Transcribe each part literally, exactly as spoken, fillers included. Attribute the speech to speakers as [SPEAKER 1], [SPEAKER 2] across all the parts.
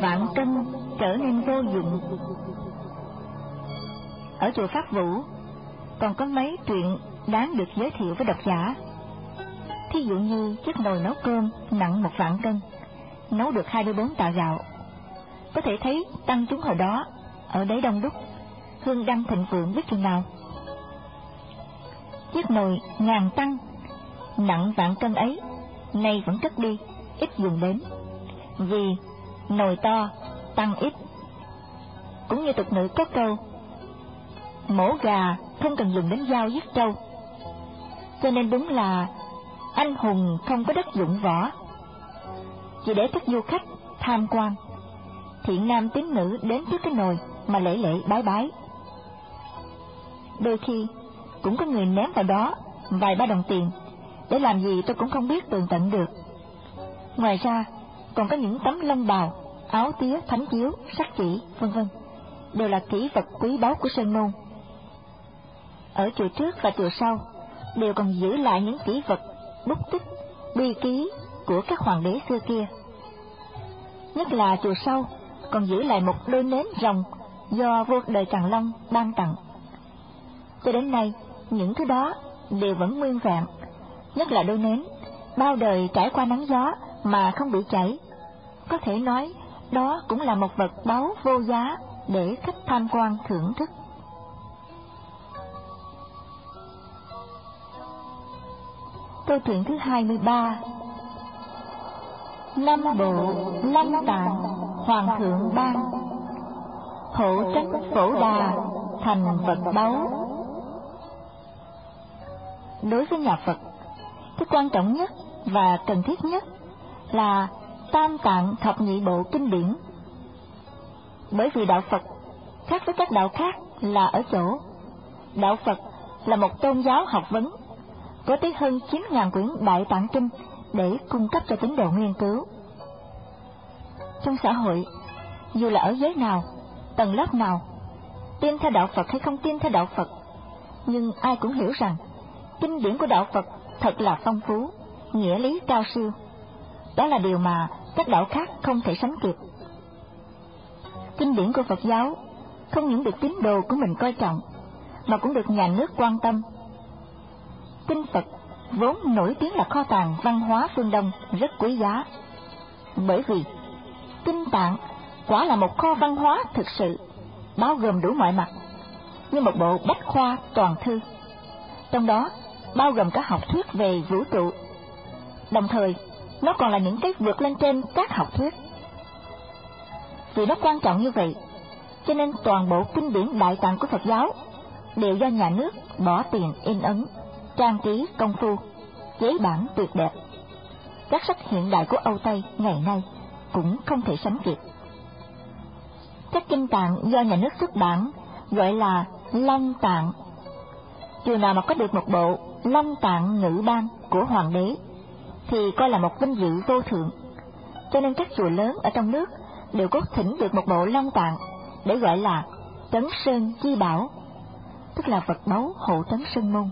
[SPEAKER 1] vạn cân trở nên vô dụng. Ở chùa Pháp Vũ còn có mấy chuyện đáng được giới thiệu với độc giả. Thí dụ như chiếc nồi nấu cơm nặng một vạn cân, nấu được hai mươi bốn tạ gạo. Có thể thấy tăng chúng hồi đó ở đấy đông đúc, hương đăng thịnh vượng biết chừng nào. Chiếc nồi ngàn tăng nặng vạn cân ấy nay vẫn cất đi, ít dùng đến, vì nồi to tăng ít. Cũng như tục ngữ có câu mổ gà không cần dùng đến dao giết trâu, cho nên đúng là anh hùng không có đất dụng võ. Chỉ để các du khách tham quan, thiện nam tín nữ đến trước cái nồi mà lễ lễ bái bái. Đôi khi cũng có người ném vào đó vài ba đồng tiền, để làm gì tôi cũng không biết tường tận được. Ngoài ra còn có những tấm lông bào, áo tía, thánh chiếu, sắc chỉ, vân vân, đều là kỷ vật quý báu của Sơn Môn. Ở chùa trước và chùa sau đều còn giữ lại những kỷ vật, bút tích, bi ký của các hoàng đế xưa kia. Nhất là chùa sau còn giữ lại một đôi nến rồng do vua đời Càn Long ban tặng. Cho đến nay những thứ đó đều vẫn nguyên vẹn, nhất là đôi nến bao đời trải qua nắng gió mà không bị chảy. Có thể nói đó cũng là một vật báu vô giá để khách tham quan thưởng thức. Câu chuyện thứ hai mươi ba. Năm bộ Long Tạng Hoàng thượng ban, hộ trách Phổ Đà thành vật báu. Đối với nhà Phật, cái quan trọng nhất và cần thiết nhất là Tam Tạng Thập Nhị Bộ kinh điển. Bởi vì đạo Phật khác với các đạo khác là ở chỗ, đạo Phật là một tôn giáo học vấn, có tới hơn chín ngàn quyển Đại Tạng Kinh để cung cấp cho tín đồ nghiên cứu. Trong xã hội, dù là ở giới nào, tầng lớp nào, tin theo đạo Phật hay không tin theo đạo Phật, nhưng ai cũng hiểu rằng kinh điển của đạo Phật thật là phong phú, nghĩa lý cao siêu. Đó là điều mà các đạo khác không thể sánh kịp. Kinh điển của Phật giáo không những được tín đồ của mình coi trọng, mà cũng được nhà nước quan tâm. Kinh Phật vốn nổi tiếng là kho tàng văn hóa phương Đông rất quý giá, bởi vì Kinh Tạng quả là một kho văn hóa thực sự, bao gồm đủ mọi mặt, như một bộ bách khoa toàn thư. Trong đó bao gồm cả học thuyết về vũ trụ, đồng thời nó còn là những cái vượt lên trên các học thuyết. Vì nó quan trọng như vậy, cho nên toàn bộ kinh điển Đại Tạng của Phật giáo đều do nhà nước bỏ tiền in ấn, trang trí công phu, chế bản tuyệt đẹp. Các sách hiện đại của Âu Tây ngày nay cũng không thể sánh kịp. Các kinh tạng do nhà nước xuất bản gọi là Long Tạng. Chùa nào mà có được một bộ Long Tạng ngữ ban của hoàng đế thì coi là một vinh dự vô thượng. Cho nên các chùa lớn ở trong nước đều có thỉnh được một bộ Long Tạng để gọi là Trấn Sơn Chi Bảo, tức là vật báu hộ trấn Sơn Môn.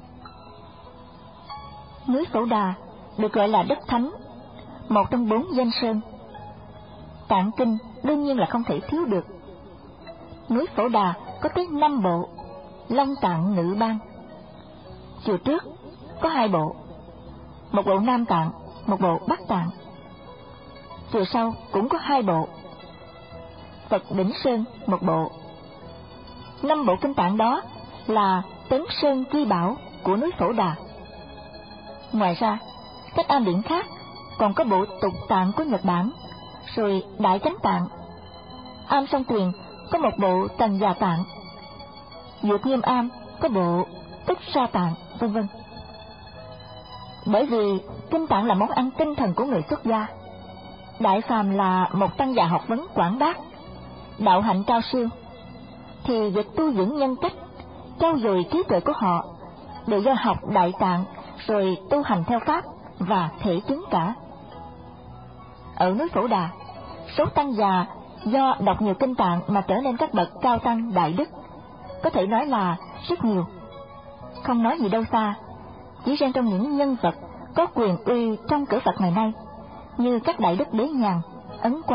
[SPEAKER 1] Núi Phổ Đà được gọi là đất thánh, một trong bốn danh sơn. Tạng kinh đương nhiên là không thể thiếu được. Núi Phổ Đà có tới năm bộ Long Tạng ngữ ban. Chùa trước có hai bộ, một bộ Nam Tạng, một bộ Bắc Tạng. Chùa sau cũng có hai bộ, Phật Đỉnh Sơn một bộ. Năm bộ kinh tạng đó là Trấn Sơn Chi Bảo của núi Phổ Đà. Ngoài ra, các am điển khác còn có bộ Tục Tạng của Nhật Bản, rồi Đại Chánh Tạng. Am Song Tuyền có một bộ Tần Già Tạng, Dược Nghiêm Am có bộ Túc Sa Tạng, vân vân. Bởi vì kinh tạng là món ăn tinh thần của người xuất gia, đại phàm là một tăng già học vấn quảng bác, đạo hạnh cao siêu, thì việc tu dưỡng nhân cách, trau dồi trí tuệ của họ đều do học Đại Tạng rồi tu hành theo pháp và thể chứng cả. Ở núi Phổ Đà, số tăng già do đọc nhiều kinh tạng mà trở nên các bậc cao tăng đại đức có thể nói là rất nhiều. Không nói gì đâu xa, chỉ riêng trong những nhân vật có quyền uy trong cửa Phật ngày nay, như các đại đức Đế Nhàn, Ấn Quang,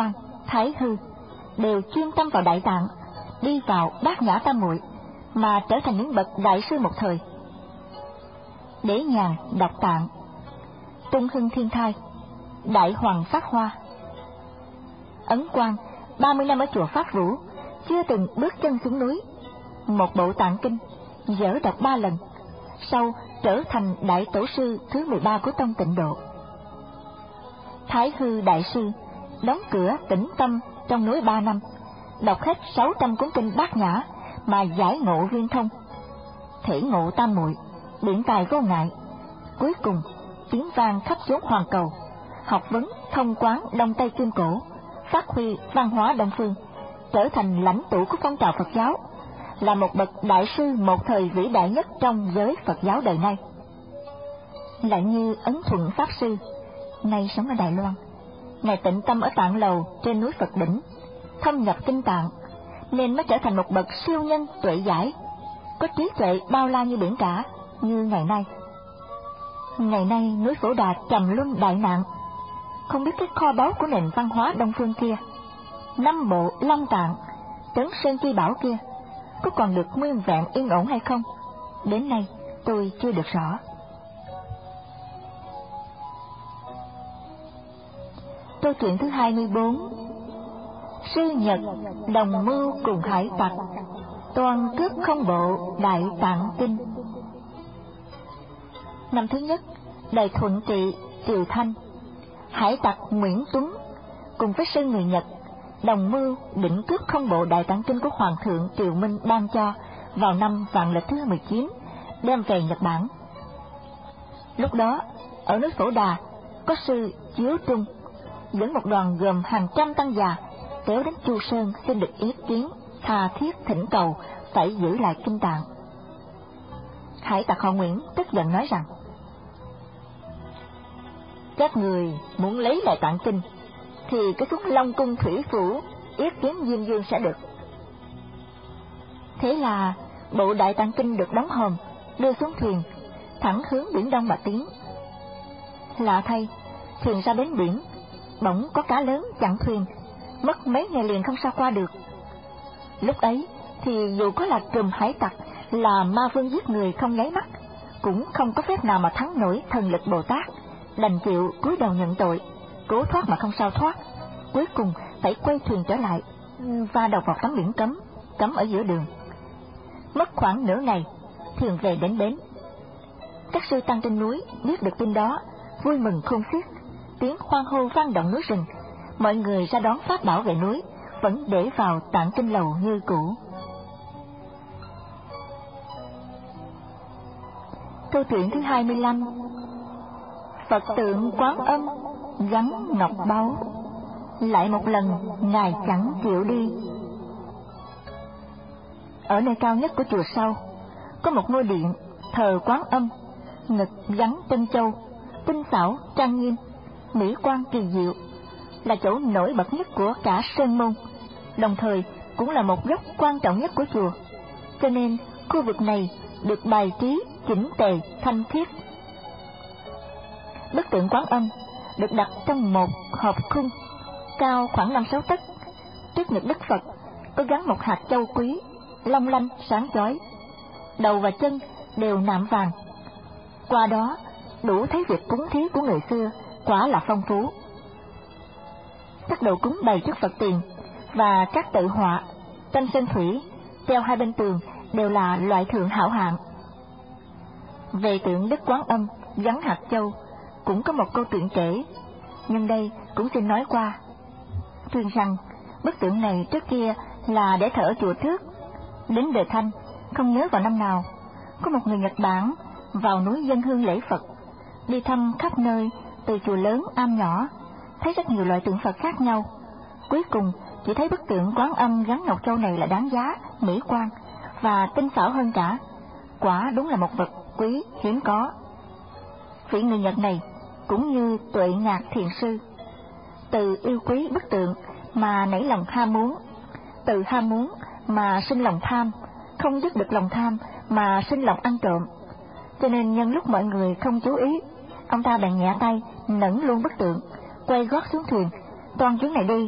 [SPEAKER 1] Thái Hư đều chuyên tâm vào Đại Tạng, đi vào Bát Nhã Tam Muội mà trở thành những bậc đại sư một thời. Đế Nhàn đọc Tạng, Tung Hưng Thiên Thai, Đại Hoàng Phát Hoa. Ấn Quang ba mươi năm ở chùa Pháp Vũ, chưa từng bước chân xuống núi. Một bộ Tạng kinh dở đọc ba lần, sau trở thành đại tổ sư thứ mười ba của tông Tịnh Độ. Thái Hư đại sư đóng cửa tĩnh tâm trong núi ba năm, đọc hết sáu trăm cuốn kinh Bát Nhã mà giải ngộ viên thông, thể ngộ tam muội, biện tài vô ngại. Cuối cùng tiếng vang khắp chốn hoàn cầu, học vấn thông quán Đông Tây Kim Cổ, phát huy văn hóa Đông Phương, trở thành lãnh tụ của phong trào Phật giáo, là một bậc đại sư một thời vĩ đại nhất trong giới Phật giáo đời nay. Lại như Ấn Thuận Pháp Sư, nay sống ở Đài Loan, ngài tịnh tâm ở Tạng Lầu trên núi Phật Đỉnh, thâm nhập kinh Tạng, nên mới trở thành một bậc siêu nhân tuệ giải, có trí tuệ bao la như biển cả, như ngày nay. Ngày nay núi Phổ Đà trầm luân đại nạn, không biết cái kho báu của nền văn hóa Đông Phương kia, năm bộ Long Tạng, Trấn Sơn Chi Bảo kia, có còn được nguyên vẹn yên ổn hay không, đến nay tôi chưa được rõ. Câu chuyện thứ hai mươi bốn. Sư Nhật đồng mưu cùng hải tặc, toàn cướp không bộ Đại Tạng kinh. Năm thứ nhất, đời Thuận Trị Triều Thanh, hải tặc Nguyễn Tuấn cùng với sư người Nhật đồng mưu định cướp không bộ Đại Tạng kinh của Hoàng thượng Triều Minh ban cho vào năm vạn lịch thứ mười chín, đem về Nhật Bản. Lúc đó ở núi Phổ Đà có sư Chiếu Trung dẫn một đoàn gồm hàng trăm tăng già kéo đến Chu Sơn xin được ý kiến tha thiết thỉnh cầu phải giữ lại kinh Tạng. Hải tặc họ Nguyễn tức giận nói rằng: các người muốn lấy lại Tạng kinh thì cứ xuống Long Cung Thủy Phủ yết kiến Diêm Dương sẽ được. Thế là bộ Đại Tạng kinh được đóng hòm, đưa xuống thuyền, thẳng hướng biển Đông mà tiến. Lạ thay, thuyền ra đến biển, bỗng có cá lớn chặn thuyền, mất mấy ngày liền không sao qua được. Lúc ấy thì dù có là trùm hải tặc, là ma vương giết người không nháy mắt, cũng không có phép nào mà thắng nổi thần lực Bồ Tát, đành chịu cúi đầu nhận tội, cố thoát mà không sao thoát, cuối cùng phải quay thuyền trở lại, va đầu vào tấm biển cấm, cấm ở giữa đường. Mất khoảng nửa ngày, thuyền về đến bến. Các sư tăng trên núi biết được tin đó, vui mừng khôn xiết, tiếng hoan hô vang động núi rừng, mọi người ra đón pháp bảo về núi, vẫn để vào Tạng kinh lầu như cũ. Câu chuyện thứ hai mươi lăm. Phật tượng Quán Âm gắn ngọc báu, lại một lần ngài chẳng chịu đi. Ở nơi cao nhất của chùa Sau có một ngôi điện thờ Quán Âm, ngực gắn chân châu, tinh xảo trang nghiêm, mỹ quan kỳ diệu, là chỗ nổi bật nhất của cả sơn môn, đồng thời cũng là một góc quan trọng nhất của chùa, cho nên khu vực này được bài trí chỉnh tề thanh khiết. Bức tượng Quán Âm được đặt trong một hộp khung cao khoảng năm sáu tấc, trước ngực Đức Phật có gắn một hạt châu quý long lanh sáng chói, đầu và chân đều nạm vàng. Qua đó đủ thấy việc cúng thí của người xưa quả là phong phú. Các đồ cúng bày trước Phật tiền và các tự họa, tranh sơn thủy treo hai bên tường đều là loại thượng hảo hạng. Về tượng Đức Quán Âm gắn hạt châu cũng có một câu chuyện kể, nhưng đây cũng xin nói qua. Truyền rằng bức tượng này trước kia là để thờ ở chùa Trước. Đến đời Thanh, không nhớ vào năm nào, có một người Nhật Bản vào núi dân hương lễ Phật, đi thăm khắp nơi từ chùa lớn am nhỏ, thấy rất nhiều loại tượng Phật khác nhau. Cuối cùng chỉ thấy bức tượng Quán Âm gắn ngọc châu này là đáng giá, mỹ quan và tinh xảo hơn cả. Quả đúng là một vật quý hiếm có. Vị người Nhật này cũng như Tuệ Ngạc thiền sư, từ yêu quý bức tượng mà nảy lòng ham muốn, từ ham muốn mà sinh lòng tham, không dứt được lòng tham mà sinh lòng ăn trộm. Cho nên nhân lúc mọi người không chú ý, ông ta bèn nhẹ tay nẫn luôn bức tượng, quay gót xuống thuyền, toan chuyến này đi,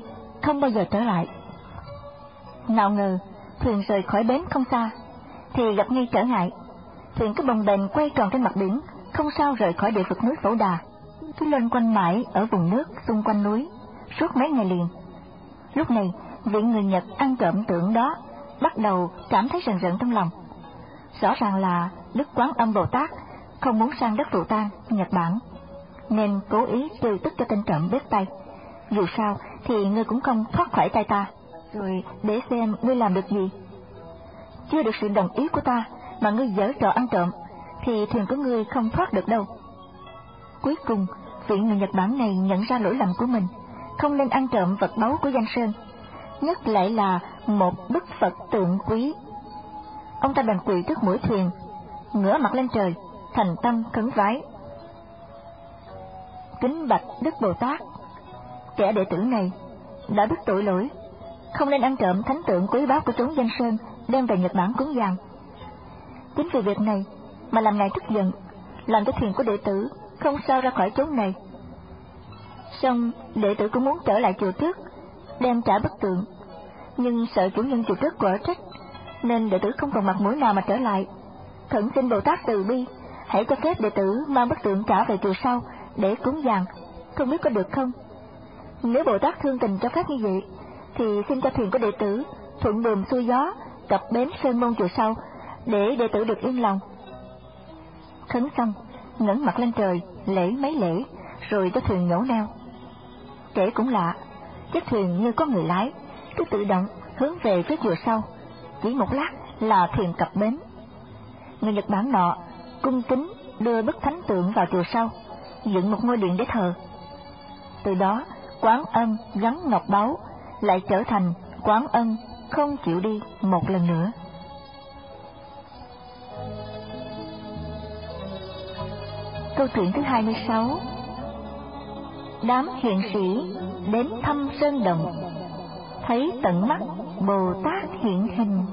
[SPEAKER 1] không bao giờ trở lại. Nào ngờ thuyền rời khỏi bến không xa thì gặp ngay trở ngại. Thuyền cứ bồng bềnh quay tròn trên mặt biển, không sao rời khỏi địa vực núi Phổ Đà, cứ loanh quanh mãi ở vùng nước xung quanh núi suốt mấy ngày liền. Lúc này vị người Nhật ăn trộm tượng đó bắt đầu cảm thấy rần rợn trong lòng. Rõ ràng là Đức Quán Âm Bồ Tát không muốn sang đất Phù Tang, Nhật Bản, nên cố ý trừ tức cho tên trộm bếp tay. Dù sao thì ngươi cũng không thoát khỏi tay ta, rồi để xem ngươi làm được gì. Chưa được sự đồng ý của ta mà ngươi giở trò ăn trộm thì thuyền của ngươi không thoát được đâu. Cuối cùng vị người Nhật Bản này nhận ra lỗi lầm của mình, không nên ăn trộm vật báu của Danh Sơn, nhất lại là một bức Phật tượng quý. Ông ta bèn quỳ trước mũi thuyền, ngửa mặt lên trời, thành tâm khấn vái: kính bạch Đức Bồ Tát, kẻ đệ tử này đã biết tội lỗi, không nên ăn trộm thánh tượng quý báu của chốn Danh Sơn đem về Nhật Bản cúng dường. Chính vì việc này mà làm ngài tức giận, làm cho thuyền của đệ tử không sao ra khỏi chốn này. Xong đệ tử cũng muốn trở lại chùa trước đem trả bức tượng, nhưng sợ chủ nhân chùa trước quở trách, nên đệ tử không còn mặt mũi nào mà trở lại. Khẩn xin Bồ Tát từ bi, hãy cho phép đệ tử mang bức tượng trả về chùa sau để cúng dường, không biết có được không? Nếu Bồ Tát thương tình cho phép như vậy, thì xin cho thuyền của đệ tử thuận buồm xuôi gió cập bến Sơn Môn chùa sau, để đệ tử được yên lòng. Khấn xong, ngẩng mặt lên trời lễ mấy lễ, rồi cho thuyền nhổ neo. Kể cũng lạ, chiếc thuyền như có người lái, cứ tự động hướng về phía chùa sau. Chỉ một lát là thuyền cập bến. Người Nhật Bản nọ cung kính đưa bức thánh tượng vào chùa sau, dựng một ngôi điện để thờ. Từ đó Quán Âm gắn ngọc báu lại trở thành Quán Âm không chịu đi một lần nữa. Câu chuyện thứ hai mươi sáu. Đám hiền sĩ đến thăm sơn động, thấy tận mắt Bồ Tát hiện hình.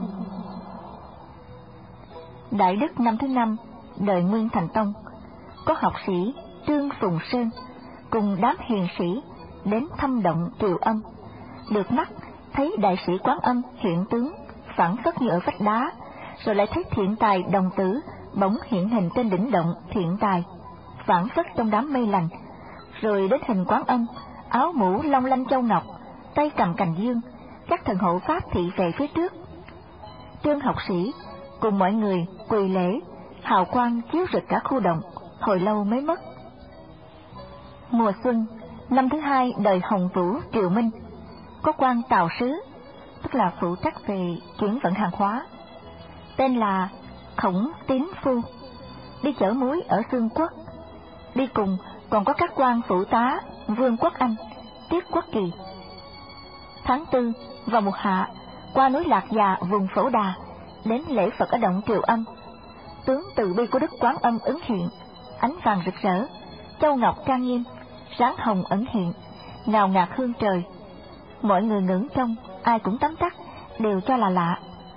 [SPEAKER 1] Đại đức năm thứ năm đời Nguyên Thành Tông, có học sĩ Trương Phùng Sơn cùng đám hiền sĩ đến thăm động Triều Âm, được mắt thấy đại sĩ Quán Âm hiện tướng phản phất như ở vách đá, rồi lại thấy Thiện Tài đồng tử bỗng hiện hình trên đỉnh động Thiện Tài, phản phất trong đám mây lành, rồi đến hình Quán Âm, áo mũ long lanh châu ngọc, tay cầm cành dương, các thần hộ pháp thị về phía trước. Trương học sĩ cùng mọi người quỳ lễ, hào quang chiếu rực cả khu động, hồi lâu mới mất. Mùa xuân năm thứ hai đời Hồng Vũ Triều Minh, có quan tàu sứ, tức là phụ trách về chuyển vận hàng hóa, tên là Khổng Tín Phu, đi chở muối ở Xương Quốc. Đi cùng còn có các quan phụ tá Vương Quốc Anh, Tiết Quốc Kỳ. Tháng tư vào mùa hạ, qua núi Lạc Già vùng Phổ Đà, đến lễ Phật ở động Triều Âm. Tướng từ bi của Đức Quán Âm ứng hiện, ánh vàng rực rỡ, châu ngọc trang nghiêm, sáng hồng ẩn hiện, ngào ngạt hương trời. Mọi người ngưỡng trông, ai cũng tấm tắc, đều cho là lạ.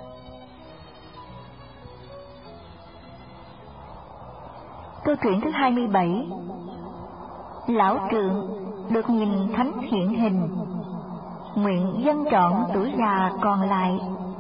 [SPEAKER 1] Câu chuyện thứ hai mươi bảy. Lão Trượng được nhìn thánh hiện hình, nguyện dân trọn tuổi già còn lại.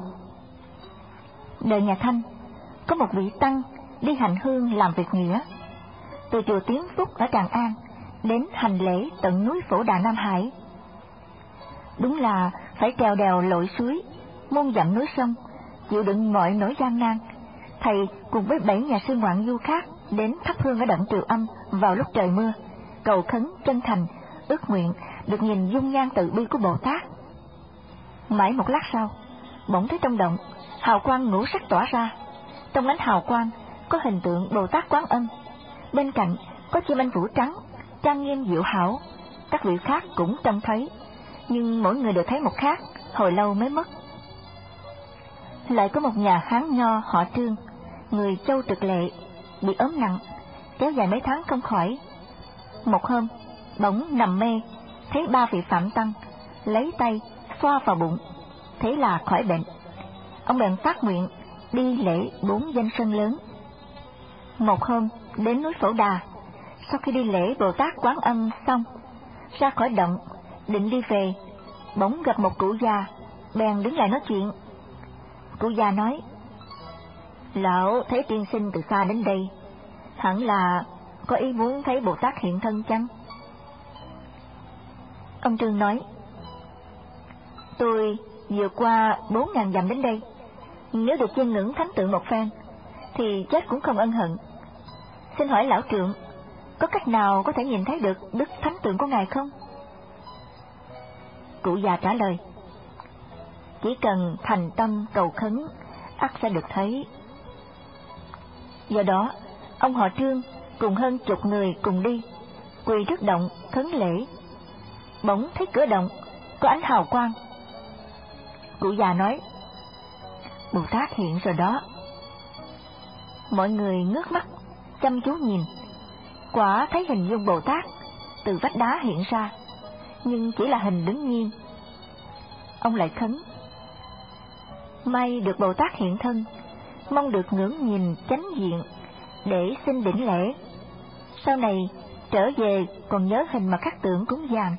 [SPEAKER 1] Đời nhà Thanh có một vị tăng đi hành hương làm việc nghĩa, từ chùa Tiến Phúc ở Tràng An đến hành lễ tận núi Phổ Đà Nam Hải. Đúng là phải trèo đèo lội suối, muôn dặm núi sông, chịu đựng mọi nỗi gian nan. Thầy cùng với bảy nhà sư ngoạn du khác đến thắp hương ở động Triều Âm vào lúc trời mưa, cầu khấn chân thành, ước nguyện được nhìn dung nhan từ bi của Bồ Tát. Mãi một lát sau, bỗng thấy trong động hào quang ngũ sắc tỏa ra. Trong ánh hào quang có hình tượng Bồ Tát Quán Âm, bên cạnh có chim anh vũ trắng trang nghiêm diệu hảo. Các vị khác cũng trông thấy, nhưng mỗi người đều thấy một khác, hồi lâu mới mất. Lại có một nhà Hán Nho họ Trương, người Châu Trực Lệ, bị ốm nặng, kéo dài mấy tháng không khỏi. Một hôm bỗng nằm mê, thấy ba vị phạm tăng lấy tay xoa vào bụng, thế là khỏi bệnh. Ông bèn phát nguyện đi lễ bốn danh sơn lớn. Một hôm đến núi Phổ Đà, sau khi đi lễ Bồ Tát Quán Âm xong, ra khỏi động định đi về, bỗng gặp một cụ già, bèn đứng lại nói chuyện. Cụ già nói: Lão thấy tiên sinh từ xa đến đây, hẳn là có ý muốn thấy Bồ Tát hiện thân chăng? Ông Trương nói: Tôi vượt qua bốn ngàn dặm đến đây, nếu được chiêm ngưỡng thánh tượng một phen thì chết cũng không ân hận. Xin hỏi lão trượng, có cách nào có thể nhìn thấy được đức thánh tượng của ngài không? Cụ già trả lời: Chỉ cần thành tâm cầu khấn, ắt sẽ được thấy. Do đó, ông họ Trương cùng hơn chục người cùng đi, quỳ trước động khấn lễ. Bỗng thấy cửa động có ánh hào quang. Cụ già nói: Bồ Tát hiện rồi đó. Mọi người ngước mắt chăm chú nhìn, quả thấy hình dung Bồ Tát từ vách đá hiện ra, nhưng chỉ là hình đứng nghiêng. Ông lại khấn: May được Bồ Tát hiện thân, mong được ngưỡng nhìn chánh diện để xin đỉnh lễ. Sau này trở về còn nhớ hình mà khắc tượng cúng dường.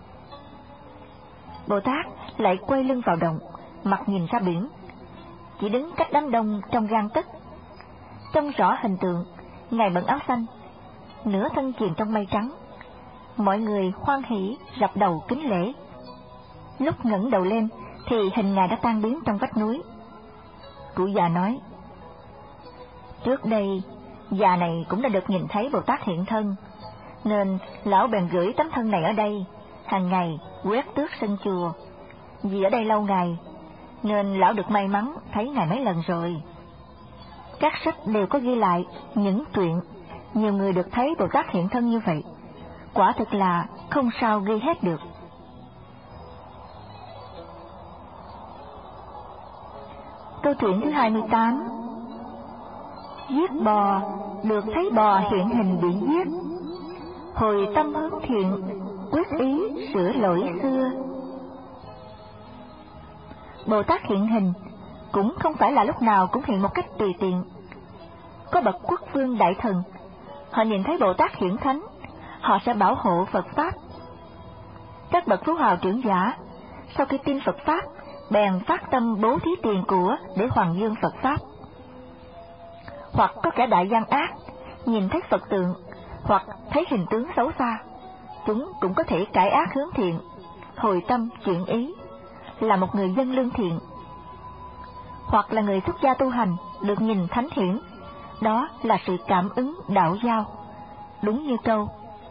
[SPEAKER 1] Bồ Tát lại quay lưng vào động, mặt nhìn ra biển, chỉ đứng cách đám đông trong gang tấc. Trông rõ hình tượng, ngài bận áo xanh, nửa thân chìm trong mây trắng. Mọi người hoan hỉ rập đầu kính lễ. Lúc ngẩng đầu lên thì hình ngài đã tan biến trong vách núi. Cụ già nói: Trước đây già này cũng đã được nhìn thấy Bồ Tát hiện thân, nên lão bèn gửi tấm thân này ở đây, hàng ngày quét tước sân chùa. Vì ở đây lâu ngày nên lão được may mắn thấy ngài mấy lần rồi. Các sách đều có ghi lại những chuyện nhiều người được thấy Bồ Tát hiện thân như vậy, quả thực là không sao ghi hết được. Câu chuyện thứ hai mươi tám. Giết bò, được thấy bò hiện hình bị giết, hồi tâm hướng thiện, quyết ý sửa lỗi xưa. Bồ Tát hiện hình cũng không phải là lúc nào cũng hiện một cách tùy tiện. Có bậc quốc vương đại thần, họ nhìn thấy Bồ Tát hiển thánh, họ sẽ bảo hộ Phật Pháp. Các bậc phú hào trưởng giả, sau khi tin Phật Pháp, bèn phát tâm bố thí tiền của để hoàng dương Phật Pháp. Hoặc có kẻ đại gian ác, nhìn thấy Phật tượng, hoặc thấy hình tướng xấu xa, chúng cũng có thể cải ác hướng thiện, hồi tâm chuyển ý, là một người dân lương thiện. Hoặc là người xuất gia tu hành, được nhìn thánh hiển, đó là sự cảm ứng đạo giao. Đúng như câu: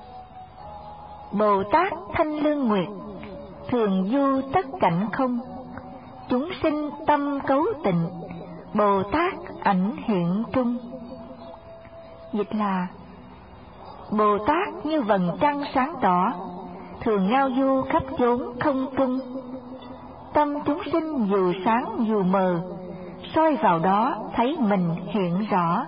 [SPEAKER 1] Bồ Tát thanh lương nguyệt, thường du tất cảnh không, chúng sinh tâm cấu tịnh, Bồ Tát ảnh hiện trung. Dịch là: Bồ Tát như vầng trăng sáng tỏ, thường ngao du khắp chốn không trung. Tâm chúng sinh dù sáng dù mờ, soi vào đó thấy mình hiện rõ.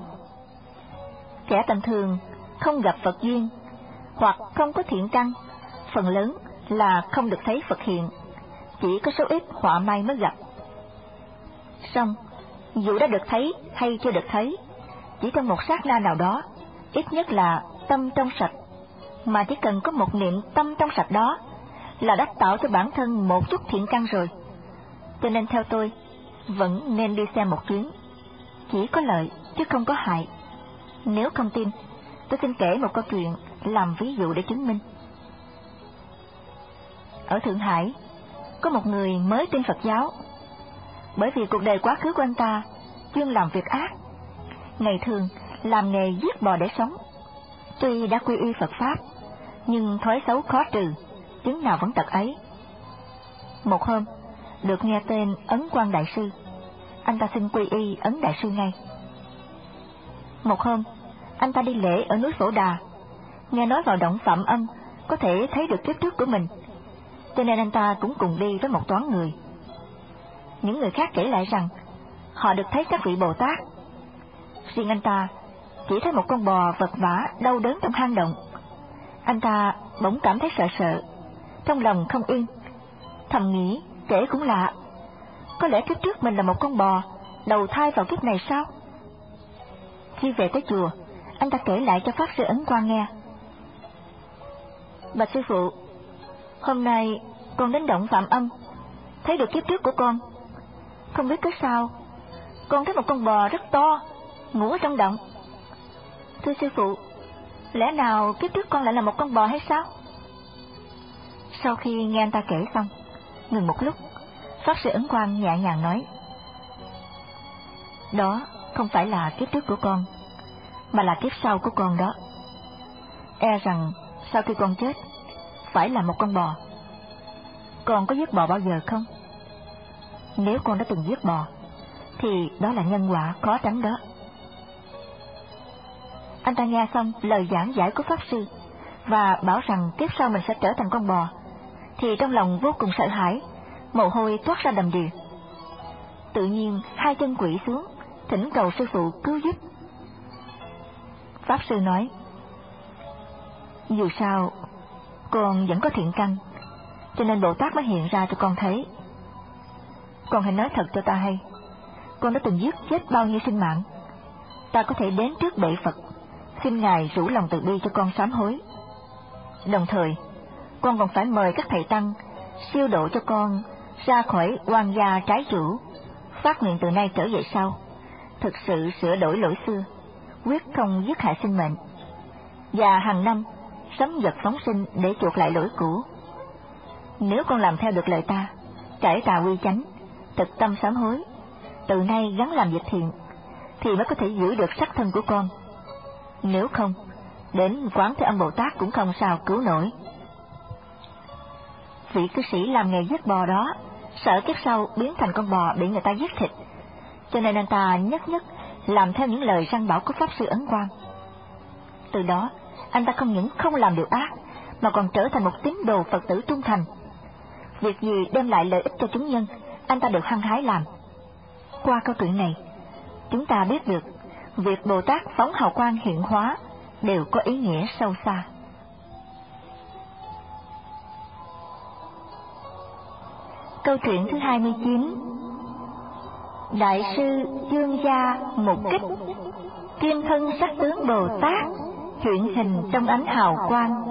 [SPEAKER 1] Kẻ tầm thường không gặp Phật duyên, hoặc không có thiện căn, phần lớn là không được thấy Phật hiện, chỉ có số ít họa may mới gặp. Song dù đã được thấy hay chưa được thấy, chỉ trong một sát na nào đó, ít nhất là tâm trong sạch, mà chỉ cần có một niệm tâm trong sạch đó là đã tạo cho bản thân một chút thiện căn rồi. Cho nên theo tôi, vẫn nên đi xem một chuyến, chỉ có lợi chứ không có hại. Nếu không tin, tôi xin kể một câu chuyện làm ví dụ để chứng minh. Ở Thượng Hải, có một người mới tin Phật giáo. Bởi vì cuộc đời quá khứ của anh ta chuyên làm việc ác, ngày thường làm nghề giết bò để sống. Tuy đã quy y Phật Pháp, nhưng thói xấu khó trừ, chứng nào vẫn tật ấy. Một hôm, được nghe tên Ấn Quang Đại Sư, anh ta xin quy y Ấn Đại Sư ngay. Một hôm, anh ta đi lễ ở núi Phổ Đà, nghe nói vào động Phạm Âm có thể thấy được kiếp trước của mình, cho nên anh ta cũng cùng đi với một toán người. Những người khác kể lại rằng họ được thấy các vị Bồ Tát. Riêng anh ta chỉ thấy một con bò vật vã đau đớn trong hang động. Anh ta bỗng cảm thấy sợ sợ, trong lòng không yên, thầm nghĩ kể cũng lạ, có lẽ kiếp trước mình là một con bò đầu thai vào kiếp này sao? Khi về tới chùa, anh ta kể lại cho Pháp Sư Ấn Quang nghe. Bạch sư phụ, hôm nay con đến động Phạm Âm, thấy được kiếp trước của con. Không biết cớ sao, con thấy một con bò rất to ngủ ở trong động. Thưa sư phụ, lẽ nào kiếp trước con lại là một con bò hay sao? Sau khi nghe anh ta kể xong, ngừng một lúc, Pháp Sư Ấn Quang nhẹ nhàng nói: đó không phải là kiếp trước của con, mà là kiếp sau của con đó. E rằng sau khi con chết phải là một con bò. Con có giết bò bao giờ không? Nếu con đã từng giết bò thì đó là nhân quả khó tránh đó. Anh ta nghe xong lời giảng giải của Pháp Sư và bảo rằng kiếp sau mình sẽ trở thành con bò, thì trong lòng vô cùng sợ hãi, mồ hôi toát ra đầm đìa. Tự nhiên hai chân quỵ xuống, thỉnh cầu sư phụ cứu giúp. Pháp Sư nói: dù sao con vẫn có thiện căn, cho nên Bồ Tát mới hiện ra cho con thấy. Con hãy nói thật cho ta hay, con đã từng giết chết bao nhiêu sinh mạng. Ta có thể đến trước bệ Phật, xin Ngài rủ lòng từ bi cho con sám hối. Đồng thời con còn phải mời các thầy tăng siêu độ cho con ra khỏi oan gia trái chủ, phát nguyện từ nay trở về sau thực sự sửa đổi lỗi xưa, quyết không giết hại sinh mệnh, và hàng năm sấm vật phóng sinh để chuộc lại lỗi cũ. Nếu con làm theo được lời ta, cải tà quy chánh, thực tâm sám hối, từ nay gắng làm việc thiện, thì mới có thể giữ được sắc thân của con. Nếu không, đến Quán Thế Âm Bồ Tát cũng không sao cứu nổi. Vị cư sĩ làm nghề giết bò đó sợ kiếp sau biến thành con bò bị người ta giết thịt, cho nên anh ta nhất nhất làm theo những lời răn bảo của Pháp Sư Ấn Quang. Từ đó anh ta không những không làm điều ác, mà còn trở thành một tín đồ Phật tử trung thành. Việc gì đem lại lợi ích cho chúng nhân, anh ta đều hăng hái làm. Qua câu chuyện này, chúng ta biết được việc Bồ Tát phóng hào quang hiện hóa đều có ý nghĩa sâu xa. Câu chuyện thứ hai mươi chín. Đại sư Dương Gia Mục Kích, kim thân sắc tướng Bồ Tát hiện hình trong ánh hào quang.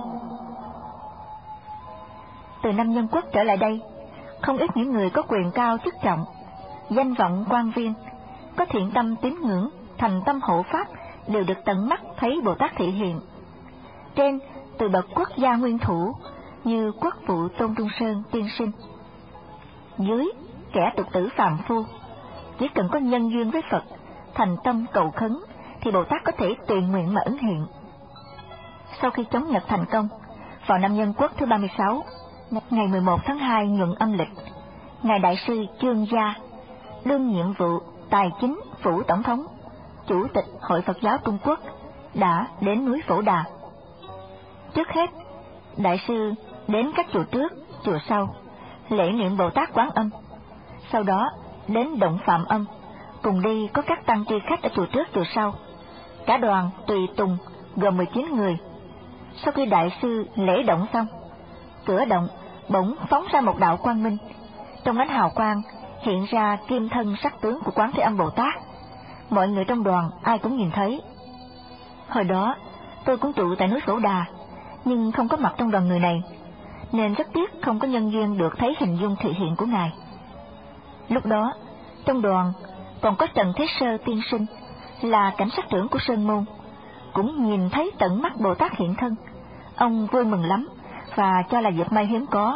[SPEAKER 1] Từ năm Nhân Quốc trở lại đây, không ít những người có quyền cao chức trọng, danh vọng quan viên, có thiện tâm tín ngưỡng, thành tâm hộ pháp đều được tận mắt thấy Bồ Tát thị hiện. Trên từ bậc quốc gia nguyên thủ như quốc vụ Tôn Trung Sơn tiên sinh, dưới kẻ tục tử phàm phu, chỉ cần có nhân duyên với Phật, thành tâm cầu khấn thì Bồ Tát có thể tùy nguyện mà ứng hiện. Sau khi chống Nhật thành công, vào năm Nhân Quốc thứ ba mươi sáu, ngày mười một tháng hai nhuận âm lịch, ngài Đại sư Dương Gia đương nhiệm vụ tài chính phủ tổng thống, chủ tịch Hội Phật giáo Trung Quốc đã đến núi Phổ Đà. Trước hết, Đại sư đến các chùa trước, chùa sau lễ niệm Bồ Tát Quán Âm, sau đó đến động Phạm Âm, cùng đi có các tăng tri khách ở chùa trước chùa sau, cả đoàn tùy tùng gồm mười chín người. Sau khi Đại sư lễ động xong, cửa động bỗng phóng ra một đạo quang minh, trong ánh hào quang hiện ra kim thân sắc tướng của Quán Thế Âm Bồ Tát. Mọi người trong đoàn ai cũng nhìn thấy. Hồi đó tôi cũng trụ tại núi Phổ Đà, nhưng không có mặt trong đoàn người này, nên rất tiếc không có nhân duyên được thấy hình dung thị hiện của ngài. Lúc đó trong đoàn còn có Trần Thế Sơ tiên sinh, là cảnh sát trưởng của Sơn Môn, cũng nhìn thấy tận mắt Bồ Tát hiện thân. Ông vui mừng lắm và cho là dịp may hiếm có.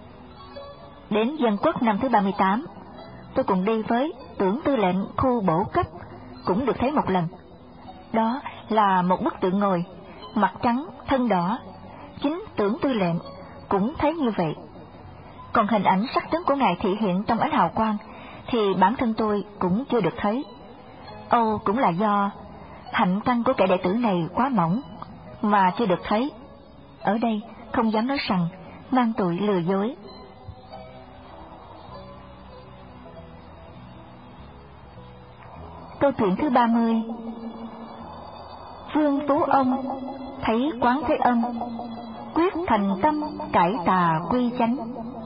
[SPEAKER 1] Đến Dân Quốc năm thứ ba mươi tám, tôi cùng đi với tưởng tư lệnh khu bổ cấp, cũng được thấy một lần. Đó là một bức tượng ngồi, mặt trắng, thân đỏ. Chính tưởng tư lệnh cũng thấy như vậy. Còn hình ảnh sắc tướng của ngài thị hiện trong ánh hào quang thì bản thân tôi cũng chưa được thấy. Âu cũng là do hạnh căn của kẻ đệ tử này quá mỏng mà chưa được thấy. Ở đây không dám nói rằng mang tội lừa dối. Câu chuyện thứ ba mươi. Vương Phú Ông thấy Quán Thế Âm, quyết thành tâm cải tà quy chánh.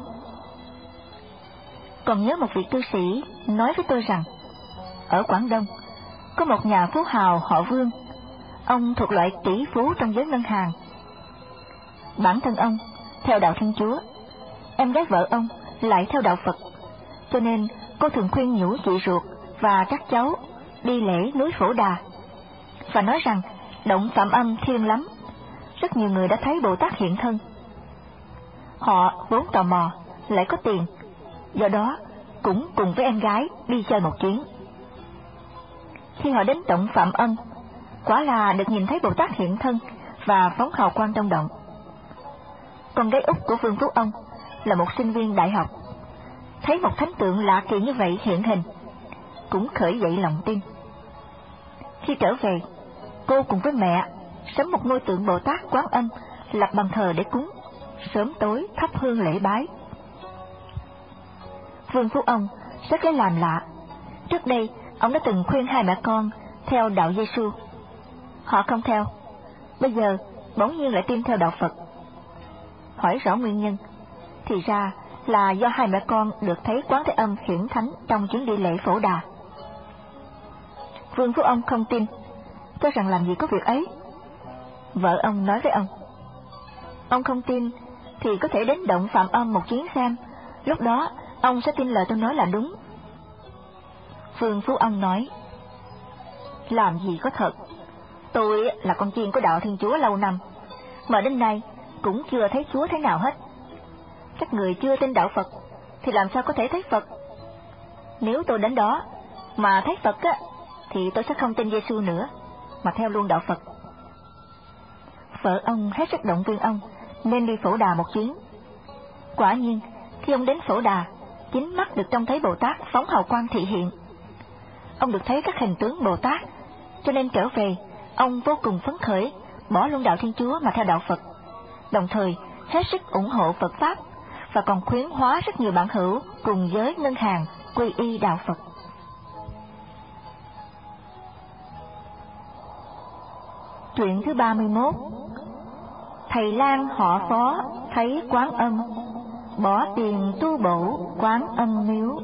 [SPEAKER 1] Còn nhớ một vị cư sĩ nói với tôi rằng, ở Quảng Đông có một nhà phú hào họ Vương. Ông thuộc loại tỷ phú trong giới ngân hàng. Bản thân ông theo đạo Thiên Chúa, em gái vợ ông lại theo đạo Phật, cho nên cô thường khuyên nhủ chị ruột và các cháu đi lễ núi Phổ Đà, và nói rằng động Phạm Âm thiêng lắm, rất nhiều người đã thấy Bồ Tát hiện thân. Họ vốn tò mò, lại có tiền, do đó cũng cùng với em gái đi chơi một chuyến. Khi họ đến động Phạm Âm, quả là được nhìn thấy Bồ Tát hiện thân và phóng hào quang trong động. Con gái út của Vương Phú Ông là một sinh viên đại học, thấy một thánh tượng lạ kỳ như vậy hiện hình, cũng khởi dậy lòng tin. Khi trở về, cô cùng với mẹ sắm một ngôi tượng Bồ Tát Quán Âm lập bàn thờ để cúng, sớm tối thắp hương lễ bái. Vương Phú Ông rất lấy làm lạ. Trước đây ông đã từng khuyên hai mẹ con theo đạo Giêsu, họ không theo, bây giờ bỗng nhiên lại tin theo đạo Phật. Hỏi rõ nguyên nhân, thì ra là do hai mẹ con được thấy Quán Thế Âm hiển thánh trong chuyến đi lễ Phổ Đà. Vương Phú Ông không tin, cho rằng làm gì có việc ấy. Vợ ông nói với ông, ông không tin thì có thể đến động Phạm Âm một chuyến xem, lúc đó ông sẽ tin lời tôi nói là đúng. Vương Phú Ông nói, làm gì có thật, tôi là con chiên của đạo Thiên Chúa lâu năm, mà đến nay cũng chưa thấy Chúa thế nào hết. Các người chưa tin đạo Phật thì làm sao có thể thấy Phật? Nếu tôi đến đó mà thấy Phật á, thì tôi sẽ không tin Giêsu nữa, mà theo luôn đạo Phật. Vợ ông hết sức động viên ông nên đi Phổ Đà một chuyến. Quả nhiên, khi ông đến Phổ Đà, chính mắt được trông thấy Bồ Tát phóng hào quang thị hiện. Ông được thấy các hình tướng Bồ Tát, cho nên trở về, ông vô cùng phấn khởi, bỏ luôn đạo Thiên Chúa mà theo đạo Phật, đồng thời hết sức ủng hộ Phật Pháp, và còn khuyến hóa rất nhiều bạn hữu cùng giới ngân hàng quy y đạo Phật. Truyện thứ ba mươi mốt. Thầy lang họ Phó thấy Quán Âm, bỏ tiền tu bổ Quán Âm miếu.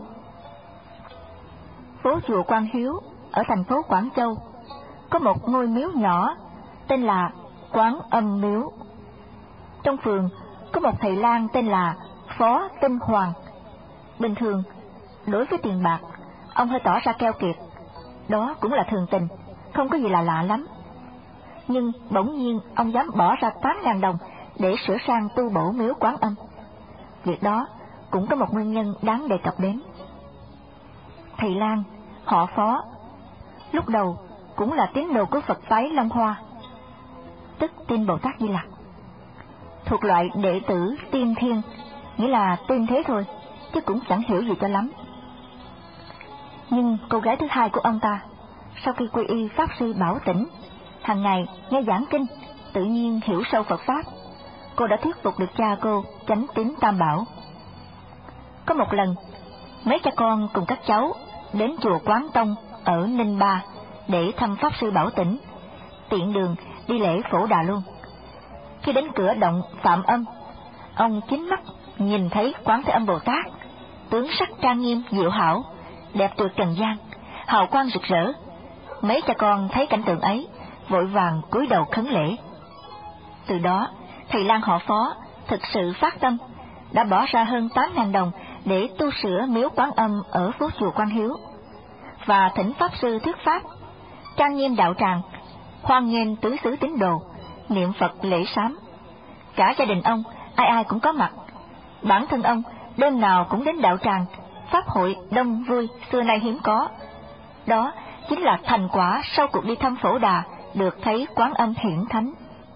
[SPEAKER 1] Phố chùa Quan Hiếu ở thành phố Quảng Châu có một ngôi miếu nhỏ tên là Quán Âm miếu. Trong phường có một thầy lang tên là Phó Tinh Hoàng. Bình thường, đối với tiền bạc, ông hơi tỏ ra keo kiệt, đó cũng là thường tình, không có gì là lạ lắm. Nhưng bỗng nhiên ông dám bỏ ra tám ngàn đồng để sửa sang tu bổ miếu Quán Âm. Việc đó cũng có một nguyên nhân đáng đề cập đến. Thầy lang họ Phó lúc đầu cũng là tín đồ của Phật phái Long Hoa, tức tin Bồ Tát Di Lặc, thuộc loại đệ tử tiên thiên, nghĩa là tin thế thôi, chứ cũng chẳng hiểu gì cho lắm. Nhưng cô gái thứ hai của ông ta, sau khi quy y Pháp Sư Bảo Tĩnh, hàng ngày nghe giảng kinh, tự nhiên hiểu sâu Phật Pháp. Cô đã thuyết phục được cha cô chánh tín Tam Bảo. Có một lần, mấy cha con cùng các cháu đến chùa Quán Tông ở Ninh Ba để thăm Pháp Sư Bảo Tĩnh, tiện đường đi lễ Phổ Đà luôn. Khi đến cửa động Phạm Âm, ông chính mắt nhìn thấy Quán Thế Âm Bồ Tát, tướng sắc trang nghiêm diệu hảo, đẹp tuyệt trần gian, hào quang rực rỡ. Mấy cha con thấy cảnh tượng ấy, vội vàng cúi đầu khấn lễ. Từ đó, thầy lang họ Phó thực sự phát tâm, đã bỏ ra hơn tám ngàn đồng để tu sửa miếu Quán Âm ở phố chùa Quan Hiếu, và thỉnh Pháp Sư thuyết pháp, trang nghiêm đạo tràng, hoan nghênh tứ xứ tín đồ, niệm Phật lễ sám. Cả gia đình ông, ai ai cũng có mặt. Bản thân ông đêm nào cũng đến đạo tràng, pháp hội đông vui xưa nay hiếm có. Đó chính là thành quả sau cuộc đi thăm Phổ Đà, được thấy Quán Âm hiển thánh.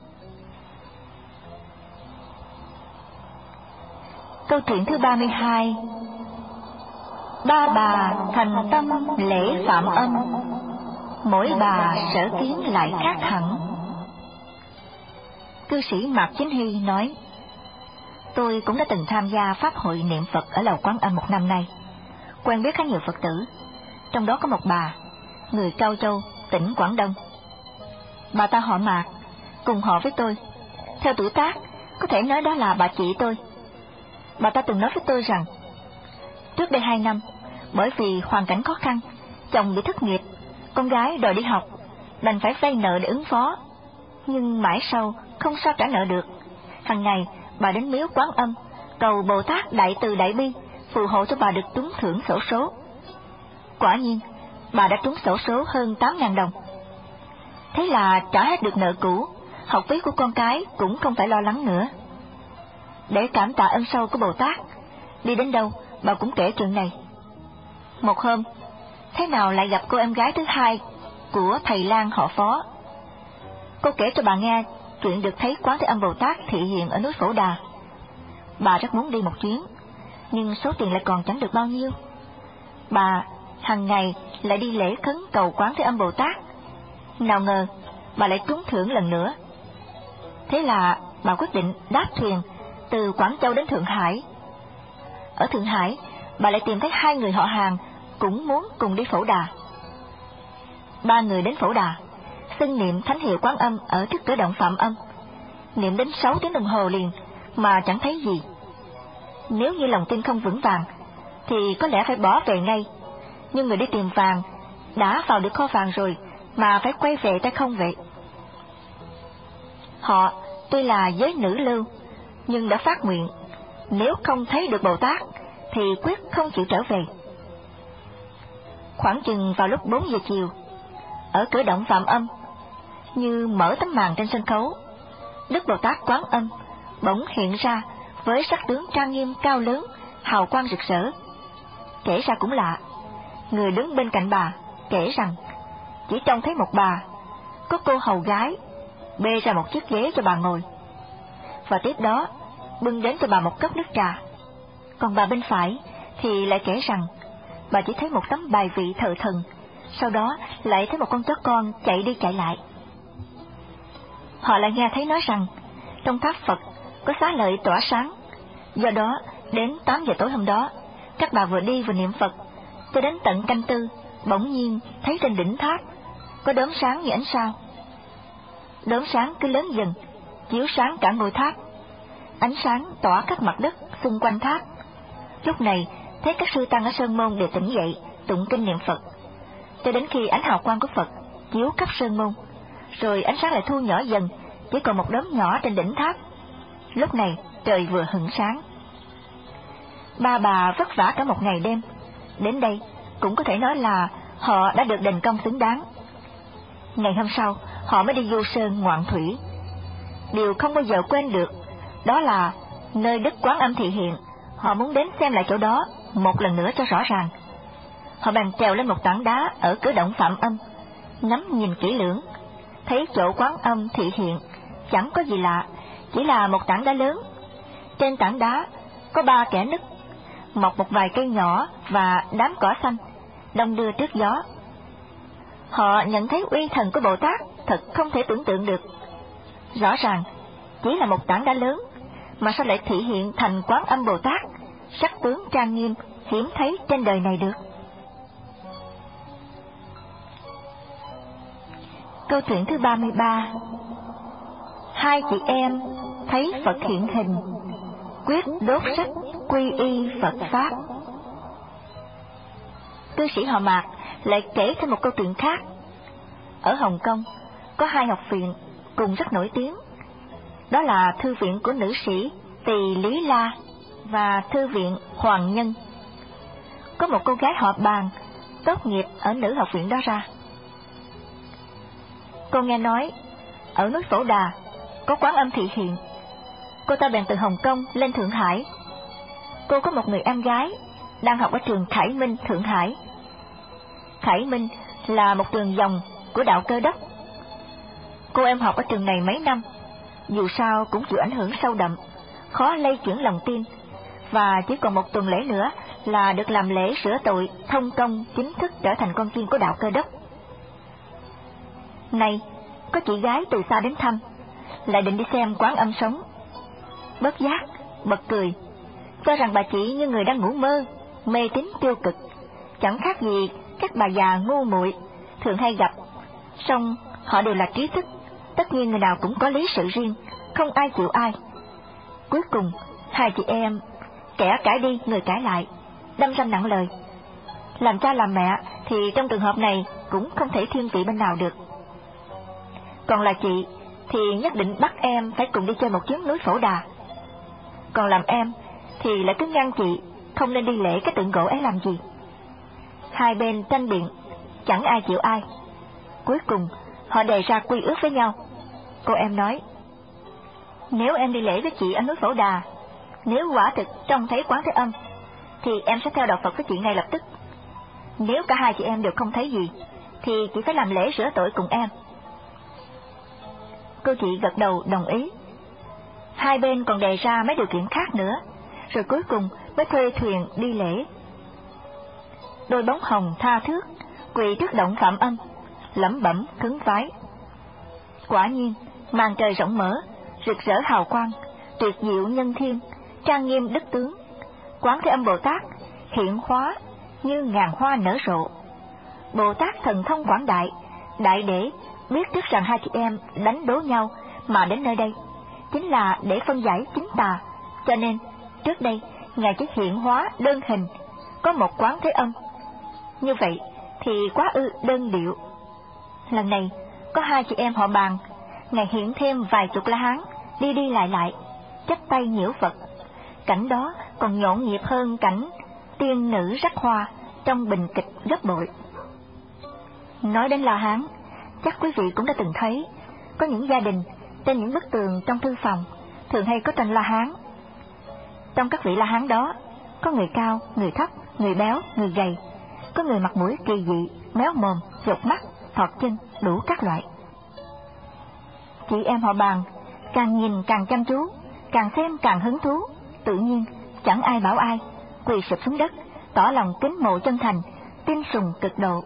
[SPEAKER 1] Câu chuyện thứ ba mươi hai. Ba bà thành tâm lễ Phạm Âm, mỗi bà sở kiến lại khác hẳn. Cư sĩ Mạc Chính Hy nói, tôi cũng đã từng tham gia pháp hội niệm Phật ở lầu Quán Âm một năm nay, quen biết khá nhiều Phật tử, trong đó có một bà, người Cao Châu, tỉnh Quảng Đông. Bà ta họ Mạc, cùng họ với tôi, theo tuổi tác có thể nói đó là bà chị tôi. Bà ta từng nói với tôi rằng, trước đây hai năm, bởi vì hoàn cảnh khó khăn, chồng bị thất nghiệp, con gái đòi đi học, đành phải vay nợ để ứng phó. Nhưng mãi sau không sao trả nợ được. Hằng ngày bà đến miếu Quán Âm, cầu Bồ Tát Đại Từ Đại Bi phù hộ cho bà được trúng thưởng xổ số. Quả nhiên, bà đã trúng xổ số hơn tám ngàn đồng. Thế là trả hết được nợ cũ, học phí của con cái cũng không phải lo lắng nữa. Để cảm tạ ân sâu của Bồ Tát, đi đến đâu bà cũng kể chuyện này. Một hôm, thế nào lại gặp cô em gái thứ hai của thầy lang họ Phó. Cô kể cho bà nghe chuyện được thấy Quán Thế Âm Bồ Tát thị hiện ở núi Phổ Đà. Bà rất muốn đi một chuyến, nhưng số tiền lại còn chẳng được bao nhiêu. Bà hàng ngày lại đi lễ khấn cầu Quán Thế Âm Bồ Tát. Nào ngờ bà lại trúng thưởng lần nữa. Thế là bà quyết định đáp thuyền từ Quảng Châu đến Thượng Hải. Ở Thượng Hải, bà lại tìm thấy hai người họ hàng cũng muốn cùng đi Phổ Đà. Ba người đến Phổ Đà, xưng niệm thánh hiệu Quán Âm ở trước cửa động Phạm Âm, niệm đến sáu tiếng đồng hồ liền mà chẳng thấy gì. Nếu như lòng tin không vững vàng, thì có lẽ phải bỏ về ngay. Nhưng người đi tìm vàng đã vào được kho vàng rồi, mà phải quay về tay không vậy. Họ tuy là giới nữ lưu, nhưng đã phát nguyện, nếu không thấy được Bồ Tát, thì quyết không chịu trở về. Khoảng chừng vào lúc bốn giờ chiều, ở cửa động Phạm Âm, như mở tấm màn trên sân khấu, Đức Bồ Tát Quán Âm bỗng hiện ra với sắc tướng trang nghiêm cao lớn, hào quang rực rỡ. Kể ra cũng lạ, người đứng bên cạnh bà kể rằng chỉ trông thấy một bà, có cô hầu gái bê ra một chiếc ghế cho bà ngồi, và tiếp đó bưng đến cho bà một cốc nước trà. Còn bà bên phải thì lại kể rằng bà chỉ thấy một tấm bài vị thờ thần, sau đó lại thấy một con chó con chạy đi chạy lại. Họ lại nghe thấy nói rằng trong tháp Phật có xá lợi tỏa sáng. Do đó đến tám giờ tối hôm đó, các bà vừa đi vừa niệm Phật cho đến tận canh tư, bỗng nhiên thấy trên đỉnh tháp có đốm sáng như ánh sao. Đốm sáng cứ lớn dần, chiếu sáng cả ngôi tháp. Ánh sáng tỏa khắp mặt đất xung quanh tháp. Lúc này thấy các sư tăng ở Sơn Môn đều tỉnh dậy tụng kinh niệm Phật, cho đến khi ánh hào quang của Phật chiếu khắp Sơn Môn, rồi ánh sáng lại thu nhỏ dần, chỉ còn một đốm nhỏ trên đỉnh tháp. Lúc này trời vừa hửng sáng. Ba bà vất vả cả một ngày đêm, đến đây cũng có thể nói là họ đã được đền công xứng đáng. Ngày hôm sau, họ mới đi du sơn ngoạn thủy. Điều không bao giờ quên được đó là nơi Đức Quán Âm thị hiện. Họ muốn đến xem lại chỗ đó một lần nữa cho rõ ràng. Họ bèn trèo lên một tảng đá ở cửa động Phạm Âm, ngắm nhìn kỹ lưỡng, thấy chỗ Quán Âm thị hiện chẳng có gì lạ, chỉ là một tảng đá lớn. Trên tảng đá có ba kẽ nứt, mọc một vài cây nhỏ và đám cỏ xanh đong đưa trước gió. Họ nhận thấy uy thần của Bồ Tát thật không thể tưởng tượng được. Rõ ràng chỉ là một tảng đá lớn mà sao lại thị hiện thành Quán Âm Bồ Tát, sắc tướng trang nghiêm hiếm thấy trên đời này được. Câu chuyện thứ ba mươi ba. Hai chị em thấy Phật hiện hình, quyết đốt sách quy y Phật Pháp. Cư sĩ họ Mạc lại kể thêm một câu chuyện khác. Ở Hồng Kông có hai học viện cùng rất nổi tiếng, đó là thư viện của nữ sĩ Tỳ Lý La và thư viện Hoàng Nhân. Có một cô gái họ Bàn tốt nghiệp ở nữ học viện đó ra. Cô nghe nói ở núi Phổ Đà có Quán Âm thị hiện. Cô ta bèn từ Hồng Kông lên Thượng Hải. Cô có một người em gái đang học ở trường Khải Minh, Thượng Hải. Khải Minh là một trường dòng của đạo Cơ Đốc. Cô em học ở trường này mấy năm, dù sao cũng chịu ảnh hưởng sâu đậm, khó lay chuyển lòng tin, và chỉ còn một tuần lễ nữa là được làm lễ sửa tội thông công chính thức trở thành con chiên của đạo Cơ Đốc. Này, có chị gái từ xa đến thăm, lại định đi xem Quán Âm sống. Bất giác bật cười, cho rằng bà chị như người đang ngủ mơ, mê tín tiêu cực, chẳng khác gì các bà già ngu muội thường hay gặp. Song họ đều là trí thức, tất nhiên người nào cũng có lý sự riêng, không ai chịu ai. Cuối cùng hai chị em kẻ cãi đi người cãi lại, đâm ranh nặng lời. Làm cha làm mẹ thì trong trường hợp này cũng không thể thiên vị bên nào được. Còn là chị thì nhất định bắt em phải cùng đi chơi một chuyến núi Phổ Đà. Còn làm em thì lại cứ ngăn chị không nên đi lễ cái tượng gỗ ấy làm gì. Hai bên tranh biện, chẳng ai chịu ai. Cuối cùng họ đề ra quy ước với nhau. Cô em nói: nếu em đi lễ với chị ở núi Phổ Đà, nếu quả thực trông thấy Quán Thế Âm, thì em sẽ theo đạo Phật với chị ngay lập tức. Nếu cả hai chị em đều không thấy gì, thì chị phải làm lễ rửa tội cùng em. Cô chị gật đầu đồng ý. Hai bên còn đề ra mấy điều kiện khác nữa, rồi cuối cùng mới thuê thuyền đi lễ. Đôi bóng hồng tha thước quỳ trước động Phạm Âm, lẩm bẩm cứng vái. Quả nhiên màn trời rộng mở, rực rỡ hào quang, tuyệt diệu nhân thiên, trang nghiêm đức tướng. Quán Thế Âm Bồ Tát hiện hóa như ngàn hoa nở rộ. Bồ Tát thần thông quảng đại, đại để biết trước rằng hai chị em đánh đố nhau mà đến nơi đây chính là để phân giải chính tà, cho nên trước đây Ngài chỉ hiện hóa đơn hình, có một Quán Thế Âm. Như vậy thì quá ư đơn điệu. Lần này có hai chị em họ bàn, Ngài hiện thêm vài chục La Hán đi đi lại lại, chắp tay nhiễu Phật. Cảnh đó còn nhộn nhịp hơn cảnh tiên nữ rắc hoa trong bình kịch gấp bội. Nói đến La Hán, chắc quý vị cũng đã từng thấy, có những gia đình trên những bức tường trong thư phòng thường hay có tranh La Hán. Trong các vị La Hán đó, có người cao, người thấp, người béo, người gầy, có người mặt mũi kỳ dị, méo mồm, dột mắt, thọt chân, đủ các loại. Chị em họ bàn càng nhìn càng chăm chú, càng xem càng hứng thú, tự nhiên chẳng ai bảo ai, quỳ sụp xuống đất, tỏ lòng kính mộ chân thành, tin sùng cực độ.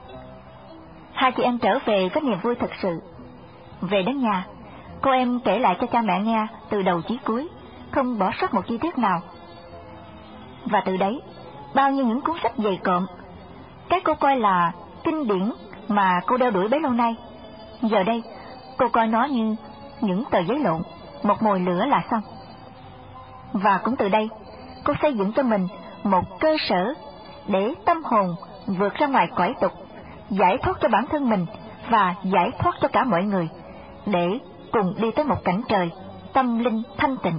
[SPEAKER 1] Hai chị em trở về với niềm vui thật sự. Về đến nhà, cô em kể lại cho cha mẹ nghe từ đầu chí cuối, không bỏ sót một chi tiết nào. Và từ đấy, bao nhiêu những cuốn sách dày cộm, cái cô coi là kinh điển mà cô đeo đuổi bấy lâu nay, giờ đây cô coi nó như những tờ giấy lộn, một mồi lửa là xong. Và cũng từ đây, cô xây dựng cho mình một cơ sở để tâm hồn vượt ra ngoài cõi tục, giải thoát cho bản thân mình và giải thoát cho cả mọi người, để cùng đi tới một cảnh trời tâm linh thanh tịnh.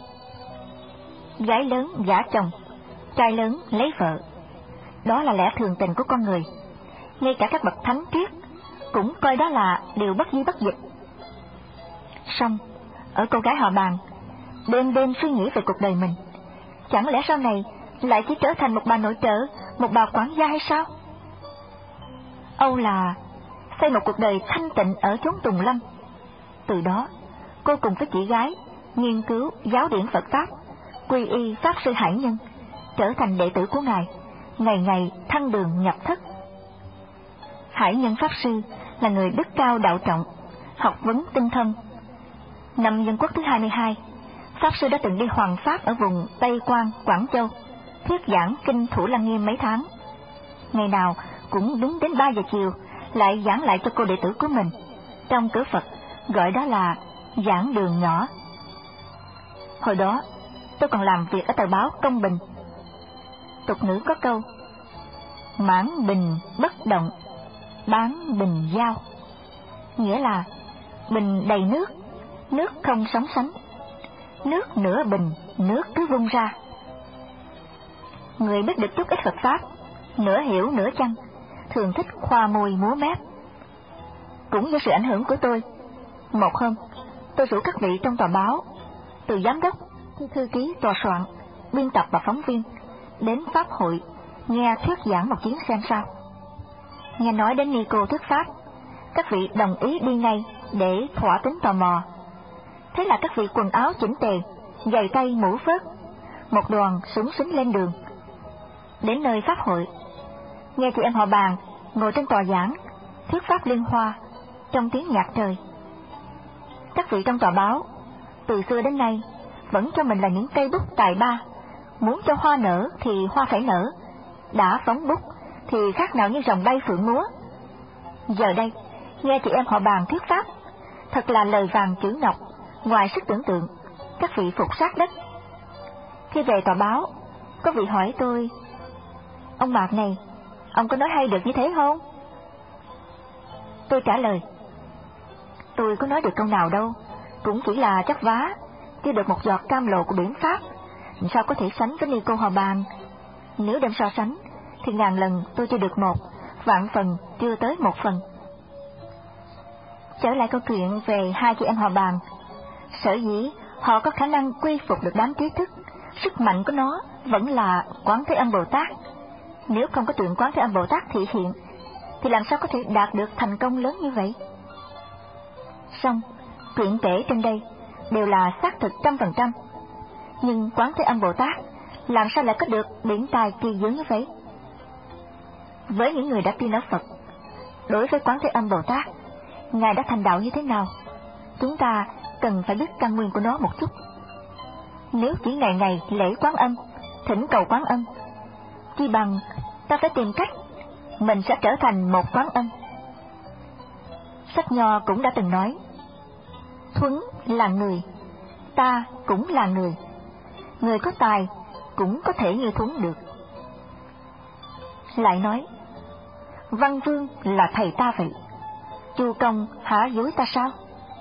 [SPEAKER 1] Gái lớn gả chồng, trai lớn lấy vợ, đó là lẽ thường tình của con người. Ngay cả các bậc thánh triết cũng coi đó là điều bất di bất dịch. Song ở cô gái họ bàn, đêm đêm suy nghĩ về cuộc đời mình, chẳng lẽ sau này lại chỉ trở thành một bà nội trợ, một bà quản gia hay sao? Âu là xây một cuộc đời thanh tịnh ở chốn Tùng Lâm. Từ đó cô cùng với chị gái nghiên cứu giáo điển Phật pháp, quy y pháp sư Hải Nhân, trở thành đệ tử của Ngài, ngày ngày thăng đường nhập thất. Hải Nhân pháp sư là người đức cao đạo trọng, học vấn tinh thâm. Năm Dân Quốc thứ hai mươi hai, pháp sư đã từng đi hoằng pháp ở vùng Tây Quan, Quảng Châu, thuyết giảng kinh Thủ Lăng Nghiêm mấy tháng. Ngày nào cũng đúng đến ba giờ chiều lại giảng lại cho cô đệ tử của mình. Trong cửa Phật gọi đó là giảng đường nhỏ. Hồi đó tôi còn làm việc ở tờ báo Công Bình. Tục ngữ có câu: mãn bình bất động, bán bình giao, nghĩa là bình đầy nước, nước không sóng sánh, nước nửa bình, nước cứ vung ra. Người biết được chút ít Phật pháp, nửa hiểu nửa chăng, thường thích khoa môi múa mép. Cũng do sự ảnh hưởng của tôi, một hôm tôi rủ các vị trong tòa báo, từ giám đốc, thư ký tòa soạn, biên tập và phóng viên, đến pháp hội nghe thuyết giảng một chuyến xem sao. Nghe nói đến Nico thuyết pháp, các vị đồng ý đi ngay để thỏa tính tò mò. Thế là các vị quần áo chỉnh tề, giày tay mũ phớt, một đoàn súng xính lên đường. Đến nơi pháp hội, nghe chị em họ bàn ngồi trên tòa giảng thuyết pháp liên hoa trong tiếng nhạc trời. Các vị trong tòa báo từ xưa đến nay vẫn cho mình là những cây bút tài ba, muốn cho hoa nở thì hoa phải nở, đã phóng bút thì khác nào như rồng bay phượng múa. Giờ đây nghe chị em họ bàn thuyết pháp, thật là lời vàng chữ ngọc, ngoài sức tưởng tượng. Các vị phục sát đất. Khi về tòa báo, có vị hỏi tôi: ông Mạc này, ông có nói hay được như thế không? Tôi trả lời: tôi có nói được câu nào đâu, cũng chỉ là chắp vá, chưa được một giọt cam lộ của biển pháp, sao có thể sánh với Ni Cô Hòa Bàn? Nếu đem so sánh, thì ngàn lần tôi chưa được một, vạn phần chưa tới một phần. Trở lại câu chuyện về hai chị em Hòa Bàn, sở dĩ họ có khả năng quy phục được đám trí thức, sức mạnh của nó vẫn là Quán Thế Âm Bồ Tát. Nếu không có tượng Quán Thế Âm Bồ Tát thị hiện, thì làm sao có thể đạt được thành công lớn như vậy? Song, chuyện kể trên đây đều là xác thực trăm phần trăm. Nhưng Quán Thế Âm Bồ Tát làm sao lại có được điển tài kỳ diệu như vậy? Với những người đã tin ở Phật, đối với Quán Thế Âm Bồ Tát, Ngài đã thành đạo như thế nào, chúng ta cần phải biết căn nguyên của nó một chút. Nếu chỉ ngày ngày lễ Quán Âm, thỉnh cầu Quán Âm, chi bằng ta phải tìm cách mình sẽ trở thành một Quán Âm. Sách Nho cũng đã từng nói, Thuấn là người, ta cũng là người, người có tài cũng có thể như Thuấn được. Lại nói, Văn Vương là thầy ta vậy, Chu Công hả dối ta sao?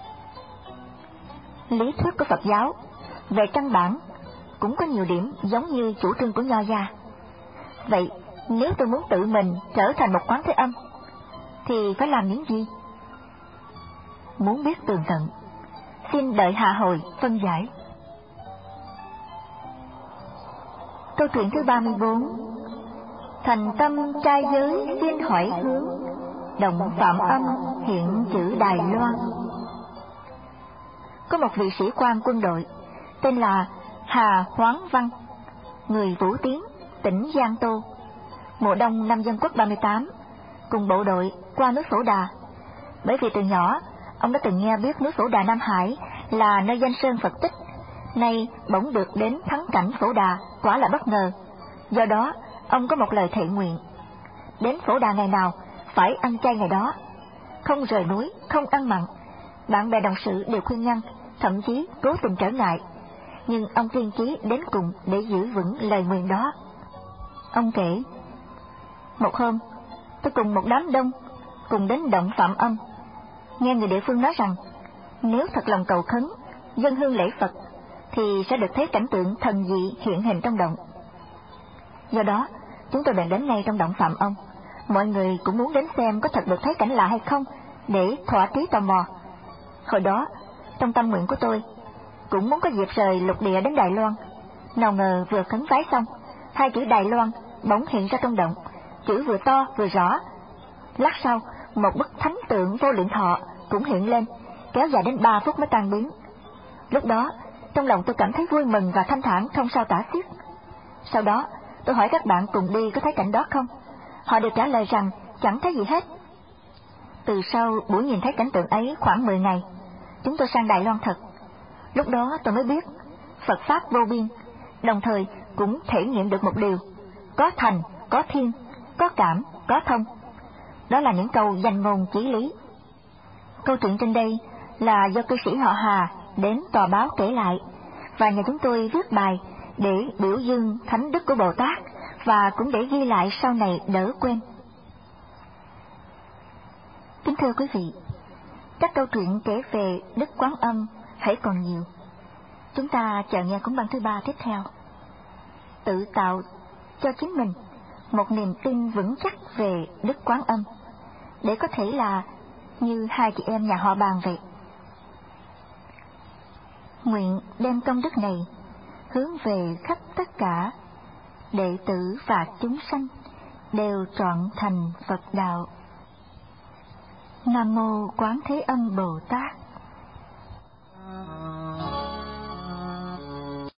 [SPEAKER 1] Lý thuyết của Phật giáo về căn bản cũng có nhiều điểm giống như chủ trương của Nho gia. Vậy nếu tôi muốn tự mình trở thành một Quán Thế Âm, thì phải làm những gì? Muốn biết tường tận, xin đợi hạ hồi phân giải. Câu chuyện thứ ba mươi bốn. Thành tâm trai giới xin hỏi hướng, động phạm âm hiện chữ Đài Loan. Có một vị sĩ quan quân đội tên là Hà Hoáng Văn, người Vũ Tiến, tỉnh Giang Tô, mùa đông năm Dân Quốc ba mươi tám, cùng bộ đội qua núi Phổ Đà. Bởi vì từ nhỏ ông đã từng nghe biết núi Phổ Đà Nam Hải là nơi danh sơn Phật tích, nay bỗng được đến thắng cảnh Phổ Đà quả là bất ngờ. Do đó ông có một lời thệ nguyện, đến Phổ Đà ngày nào phải ăn chay ngày đó, không rời núi, không ăn mặn. Bạn bè đồng sự đều khuyên ngăn, thậm chí cố tình trở ngại, nhưng ông kiên trì đến cùng để giữ vững lời nguyện đó. Ông kể, một hôm tôi cùng một đám đông cùng đến động Phạm Âm, nghe người địa phương nói rằng nếu thật lòng cầu khấn, dâng hương lễ Phật, thì sẽ được thấy cảnh tượng thần dị hiện hình trong động. Do đó chúng tôi bèn đến ngay trong động Phạm Âm. Mọi người cũng muốn đến xem có thật được thấy cảnh lạ hay không, để thỏa trí tò mò. Hồi đó trong tâm nguyện của tôi cũng muốn có dịp rời lục địa đến Đài Loan. Nào ngờ vừa khấn vái xong, hai chữ Đài Loan bỗng hiện ra trong động, chữ vừa to vừa rõ. Lát sau, một bức thánh tượng Vô Lượng Thọ cũng hiện lên, kéo dài đến ba phút mới tan biến. Lúc đó trong lòng tôi cảm thấy vui mừng và thanh thản không sao tả xiết. Sau đó tôi hỏi các bạn cùng đi có thấy cảnh đó không, họ đều trả lời rằng chẳng thấy gì hết. Từ sau buổi nhìn thấy cảnh tượng ấy khoảng mười ngày, chúng tôi sang Đài Loan thật. Lúc đó tôi mới biết Phật Pháp vô biên, đồng thời cũng thể nghiệm được một điều, có thành, có thiên, có cảm, có thông. Đó là những câu danh ngôn chí lý. Câu chuyện trên đây là do cư sĩ họ Hà đến tòa báo kể lại, và nhà chúng tôi viết bài để biểu dương thánh đức của Bồ Tát, và cũng để ghi lại sau này đỡ quên. Kính thưa quý vị, các câu chuyện kể về Đức Quán Âm hãy còn nhiều. Chúng ta chờ nghe cuốn băng thứ ba tiếp theo. Tự tạo cho chính mình một niềm tin vững chắc về Đức Quán Âm, để có thể là như hai chị em nhà họ Bàn vậy. Nguyện đem công đức này hướng về khắp tất cả đệ tử và chúng sanh đều trọn thành Phật đạo. Nam mô Quán Thế Âm Bồ Tát.